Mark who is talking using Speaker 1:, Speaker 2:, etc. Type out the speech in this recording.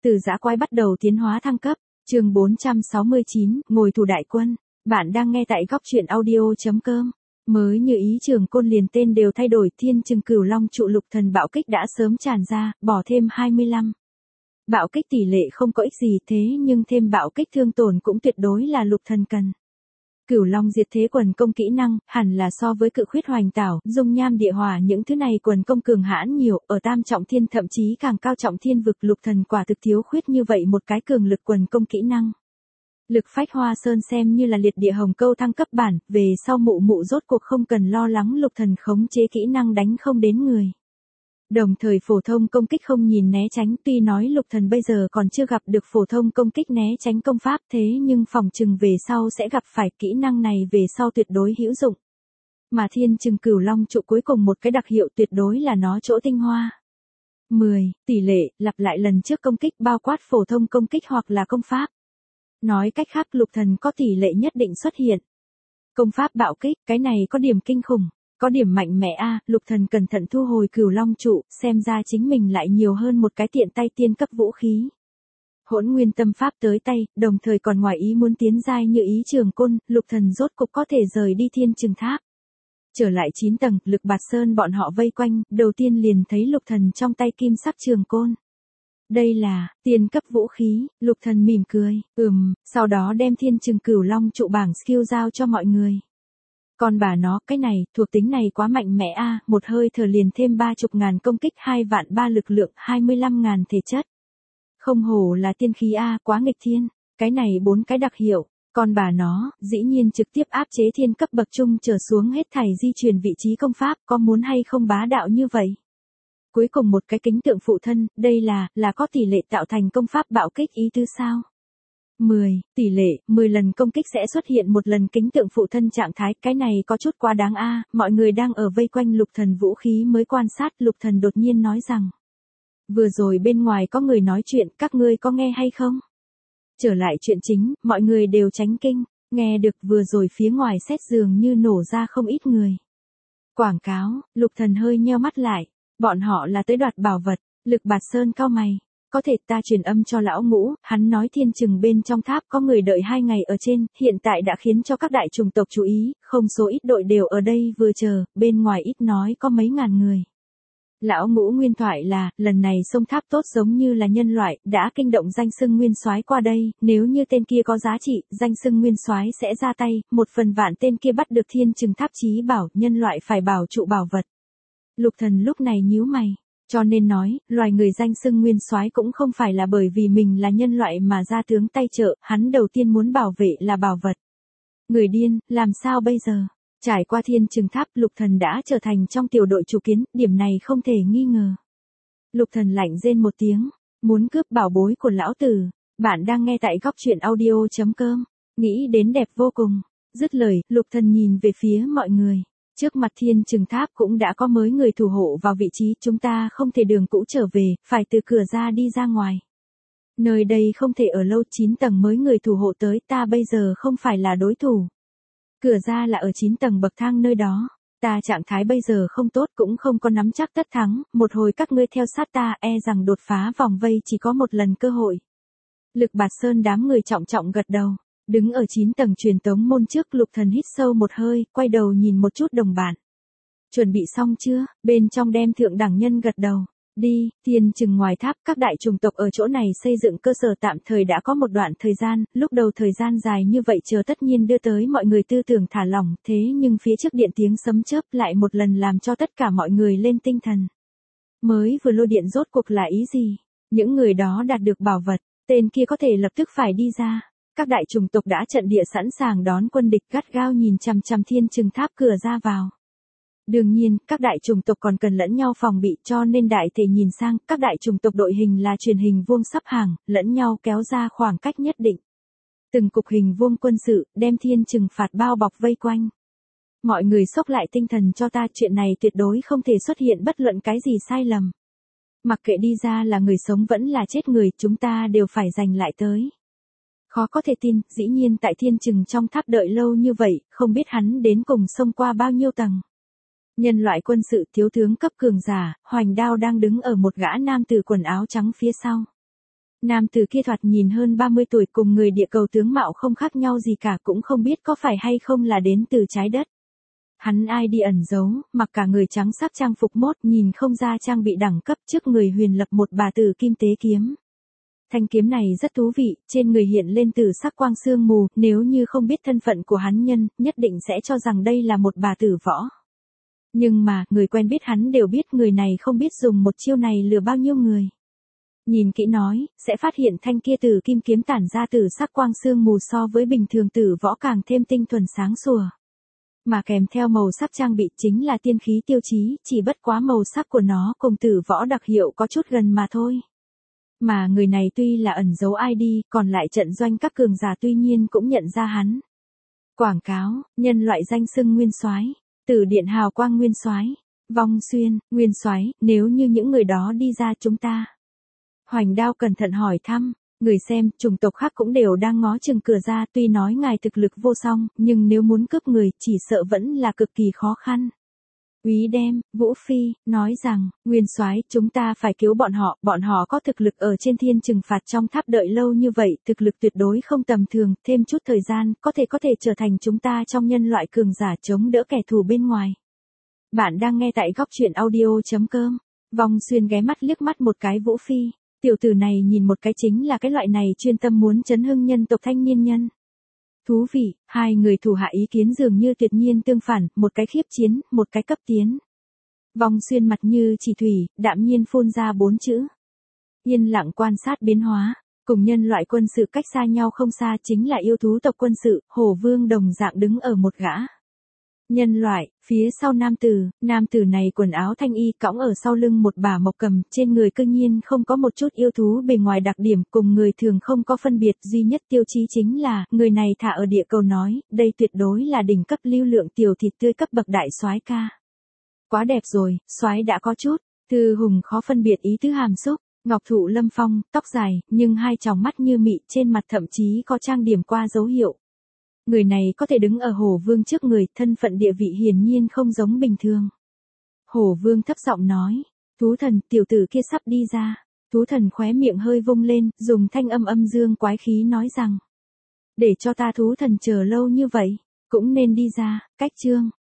Speaker 1: Từ dã quái bắt đầu tiến hóa thăng cấp, chương 469, ngồi tù đại quân. Bạn đang nghe tại góc truyện audio.com. Mới như ý Trường Côn liền tên đều thay đổi, Thiên Trừng Cửu Long trụ lục thần bạo kích đã sớm tràn ra, bỏ thêm 25. Bạo kích tỷ lệ không có ích gì, thế nhưng thêm bạo kích thương tổn cũng tuyệt đối là lục thần cần. Cửu Long diệt thế quần công kỹ năng, hẳn là so với cự khuyết hoành tảo, dung nham địa hỏa những thứ này quần công cường hãn nhiều, ở tam trọng thiên thậm chí càng cao trọng thiên vực, lục thần quả thực thiếu khuyết như vậy một cái cường lực quần công kỹ năng. Lực phách hoa sơn xem như là liệt địa hồng câu thăng cấp bản, về sau mụ mụ rốt cuộc không cần lo lắng lục thần khống chế kỹ năng đánh không đến người. Đồng thời phổ thông công kích không nhìn né tránh, tuy nói lục thần bây giờ còn chưa gặp được phổ thông công kích né tránh công pháp, thế nhưng phòng trừng về sau sẽ gặp phải, kỹ năng này về sau tuyệt đối hữu dụng. Mà Thiên Trừng Cửu Long trụ cuối cùng một cái đặc hiệu tuyệt đối là nó chỗ tinh hoa. 10. Tỷ lệ, lặp lại lần trước công kích bao quát phổ thông công kích hoặc là công pháp. Nói cách khác lục thần có tỷ lệ nhất định xuất hiện. Công pháp bạo kích, cái này có điểm kinh khủng. Có điểm mạnh mẽ a, lục thần cẩn thận thu hồi Cửu Long trụ, xem ra chính mình lại nhiều hơn một cái tiện tay tiên cấp vũ khí. Hỗn nguyên tâm pháp tới tay, đồng thời còn ngoài ý muốn tiến giai như ý Trường Côn, lục thần rốt cục có thể rời đi Thiên Trừng Tháp. Trở lại 9 tầng, Lực Bạt Sơn bọn họ vây quanh, đầu tiên liền thấy lục thần trong tay kim sắc trường côn. Đây là tiên cấp vũ khí, lục thần mỉm cười, sau đó đem Thiên Trừng Cửu Long trụ bảng skill giao cho mọi người. Còn bà nó, cái này, thuộc tính này quá mạnh mẽ a, một hơi thở liền thêm 30.000 công kích, 2 vạn 3 lực lượng, 25.000 thể chất. Không hổ là tiên khí a, quá nghịch thiên. Cái này 4 cái đặc hiệu, còn bà nó, dĩ nhiên trực tiếp áp chế thiên cấp bậc trung trở xuống hết thảy di chuyển vị trí công pháp, có muốn hay không bá đạo như vậy. Cuối cùng một cái kính tượng phụ thân, đây là có tỷ lệ tạo thành công pháp bạo kích ý tứ sao? 10. Tỷ lệ, 10 lần công kích sẽ xuất hiện một lần kính tượng phụ thân trạng thái, cái này có chút quá đáng a. Mọi người đang ở vây quanh lục thần vũ khí mới quan sát, lục thần đột nhiên nói rằng. Vừa rồi bên ngoài có người nói chuyện, các ngươi có nghe hay không? Trở lại chuyện chính, mọi người đều tránh kinh, nghe được vừa rồi phía ngoài xét dường như nổ ra không ít người. Quảng cáo, lục thần hơi nheo mắt lại, bọn họ là tới đoạt bảo vật, Lực Bạt Sơn cau mày. Có thể ta truyền âm cho lão Ngũ, hắn nói Thiên Trừng bên trong tháp có người đợi 2 ngày ở trên, hiện tại đã khiến cho các đại chủng tộc chú ý, không số ít đội đều ở đây vừa chờ, bên ngoài ít nói có mấy ngàn người. Lão Ngũ nguyên thoại là, lần này sông tháp tốt giống như là nhân loại, đã kinh động danh xưng nguyên soái qua đây, nếu như tên kia có giá trị, danh xưng nguyên soái sẽ ra tay, 1/1000 tên kia bắt được Thiên Trừng tháp chí bảo, nhân loại phải bảo trụ bảo vật. Lục thần lúc này nhíu mày. Cho nên nói, loài người danh xưng nguyên soái cũng không phải là bởi vì mình là nhân loại mà ra tướng tay trợ, hắn đầu tiên muốn bảo vệ là bảo vật. Người điên, làm sao bây giờ? Trải qua Thiên Trừng tháp, lục thần đã trở thành trong tiểu đội chủ kiến, điểm này không thể nghi ngờ. Lục thần lạnh rên một tiếng, muốn cướp bảo bối của lão tử. Bạn đang nghe tại góc truyện audio.com, nghĩ đến đẹp vô cùng. Dứt lời, lục thần nhìn về phía mọi người. Trước mặt Thiên Trừng tháp cũng đã có mới người thủ hộ vào vị trí, chúng ta không thể đường cũ trở về, phải từ cửa ra đi ra ngoài. Nơi đây không thể ở lâu, 9 tầng mới người thủ hộ tới, ta bây giờ không phải là đối thủ. Cửa ra là ở 9 tầng bậc thang nơi đó, ta trạng thái bây giờ không tốt cũng không có nắm chắc tất thắng, một hồi các ngươi theo sát ta e rằng đột phá vòng vây chỉ có một lần cơ hội. Lực Bạt Sơn đám người trọng trọng gật đầu. Đứng ở 9 tầng truyền tống môn trước, lục thần hít sâu một hơi, quay đầu nhìn một chút đồng bạn. Chuẩn bị xong chưa? Bên trong đem thượng đẳng nhân gật đầu. Đi, Thiên Trừng ngoài tháp, các đại chủng tộc ở chỗ này xây dựng cơ sở tạm thời đã có một đoạn thời gian, lúc đầu thời gian dài như vậy chờ tất nhiên đưa tới mọi người tư tưởng thả lỏng, thế nhưng phía trước điện tiếng sấm chớp lại một lần làm cho tất cả mọi người lên tinh thần. Mới vừa lôi điện rốt cuộc là ý gì? Những người đó đạt được bảo vật, tên kia có thể lập tức phải đi ra. Các đại chủng tộc đã trận địa sẵn sàng đón quân địch, gắt gao nhìn chằm chằm Thiên Trừng tháp cửa ra vào. Đương nhiên, các đại chủng tộc còn cần lẫn nhau phòng bị, cho nên đại thể nhìn sang, các đại chủng tộc đội hình là truyền hình vuông sắp hàng, lẫn nhau kéo ra khoảng cách nhất định. Từng cục hình vuông quân sự, đem Thiên Trừng phạt bao bọc vây quanh. Mọi người xốc lại tinh thần cho ta, chuyện này tuyệt đối không thể xuất hiện bất luận cái gì sai lầm. Mặc kệ đi ra là người sống vẫn là chết người, chúng ta đều phải giành lại tới. Khó có thể tin, dĩ nhiên tại Thiên Trừng trong tháp đợi lâu như vậy, không biết hắn đến cùng xông qua bao nhiêu tầng. Nhân loại quân sự thiếu tướng cấp cường giả, hoành đao đang đứng ở một gã nam tử quần áo trắng phía sau. Nam tử kia thoạt nhìn hơn 30 tuổi, cùng người địa cầu tướng mạo không khác nhau gì cả, cũng không biết có phải hay không là đến từ trái đất. Hắn ai đi ẩn giấu, mặc cả người trắng sắc trang phục mốt, nhìn không ra trang bị đẳng cấp, trước người huyền lập một bà tử kim tế kiếm. Thanh kiếm này rất thú vị, trên người hiện lên tử sắc quang sương mù, nếu như không biết thân phận của hắn nhân, nhất định sẽ cho rằng đây là một bà tử võ. Nhưng mà, người quen biết hắn đều biết người này không biết dùng một chiêu này lừa bao nhiêu người. Nhìn kỹ nói, sẽ phát hiện thanh kia tử kim kiếm tản ra tử sắc quang sương mù so với bình thường tử võ càng thêm tinh thuần sáng sủa. Mà kèm theo màu sắc trang bị chính là tiên khí tiêu chí, chỉ bất quá màu sắc của nó cùng tử võ đặc hiệu có chút gần mà thôi. Mà người này tuy là ẩn giấu ID, còn lại trận doanh các cường giả tuy nhiên cũng nhận ra hắn. Quảng cáo, nhân loại danh xưng Nguyên Soái, Tử Điện hào quang Nguyên Soái, Vong Xuyên, Nguyên Soái, nếu như những người đó đi ra chúng ta. Hoành Đao cẩn thận hỏi thăm, người xem, chủng tộc khác cũng đều đang ngó chừng cửa ra, tuy nói ngài thực lực vô song, nhưng nếu muốn cướp người, chỉ sợ vẫn là cực kỳ khó khăn. Úy Đem, Vũ Phi, nói rằng, Nguyên Soái, chúng ta phải cứu bọn họ có thực lực ở trên thiên trừng phạt trong tháp đợi lâu như vậy, thực lực tuyệt đối không tầm thường, thêm chút thời gian, có thể trở thành chúng ta trong nhân loại cường giả chống đỡ kẻ thù bên ngoài. Bạn đang nghe tại góc truyện audio.com. Vong Xuyên ghé mắt liếc mắt một cái Vũ Phi, tiểu tử này nhìn một cái chính là cái loại này chuyên tâm muốn chấn hưng nhân tộc thanh niên nhân. Thú vị, hai người thủ hạ ý kiến dường như tuyệt nhiên tương phản, một cái khiếp chiến, một cái cấp tiến. Vong Xuyên mặt như chỉ thủy, đạm nhiên phun ra 4 chữ. Yên lặng quan sát biến hóa, cùng nhân loại quân sự cách xa nhau không xa chính là yêu thú tộc quân sự, Hổ Vương đồng dạng đứng ở một gã. Nhân loại, phía sau nam tử này quần áo thanh y cõng ở sau lưng một bả mộc cầm, trên người cương nhiên không có một chút yêu thú bề ngoài đặc điểm, cùng người thường không có phân biệt, duy nhất tiêu chí chính là, người này thả ở địa cầu nói, đây tuyệt đối là đỉnh cấp lưu lượng tiểu thịt tươi cấp bậc đại soái ca. Quá đẹp rồi, soái đã có chút, Thư Hùng khó phân biệt ý tứ hàm xúc, ngọc thụ lâm phong, tóc dài, nhưng hai tròng mắt như mị, trên mặt thậm chí có trang điểm qua dấu hiệu. Người này có thể đứng ở Hổ Vương trước người, thân phận địa vị hiển nhiên không giống bình thường. Hổ Vương thấp giọng nói, thú thần, tiểu tử kia sắp đi ra. Thú thần khóe miệng hơi vung lên, dùng thanh âm dương quái khí nói rằng, để cho ta thú thần chờ lâu như vậy, cũng nên đi ra, cách chương.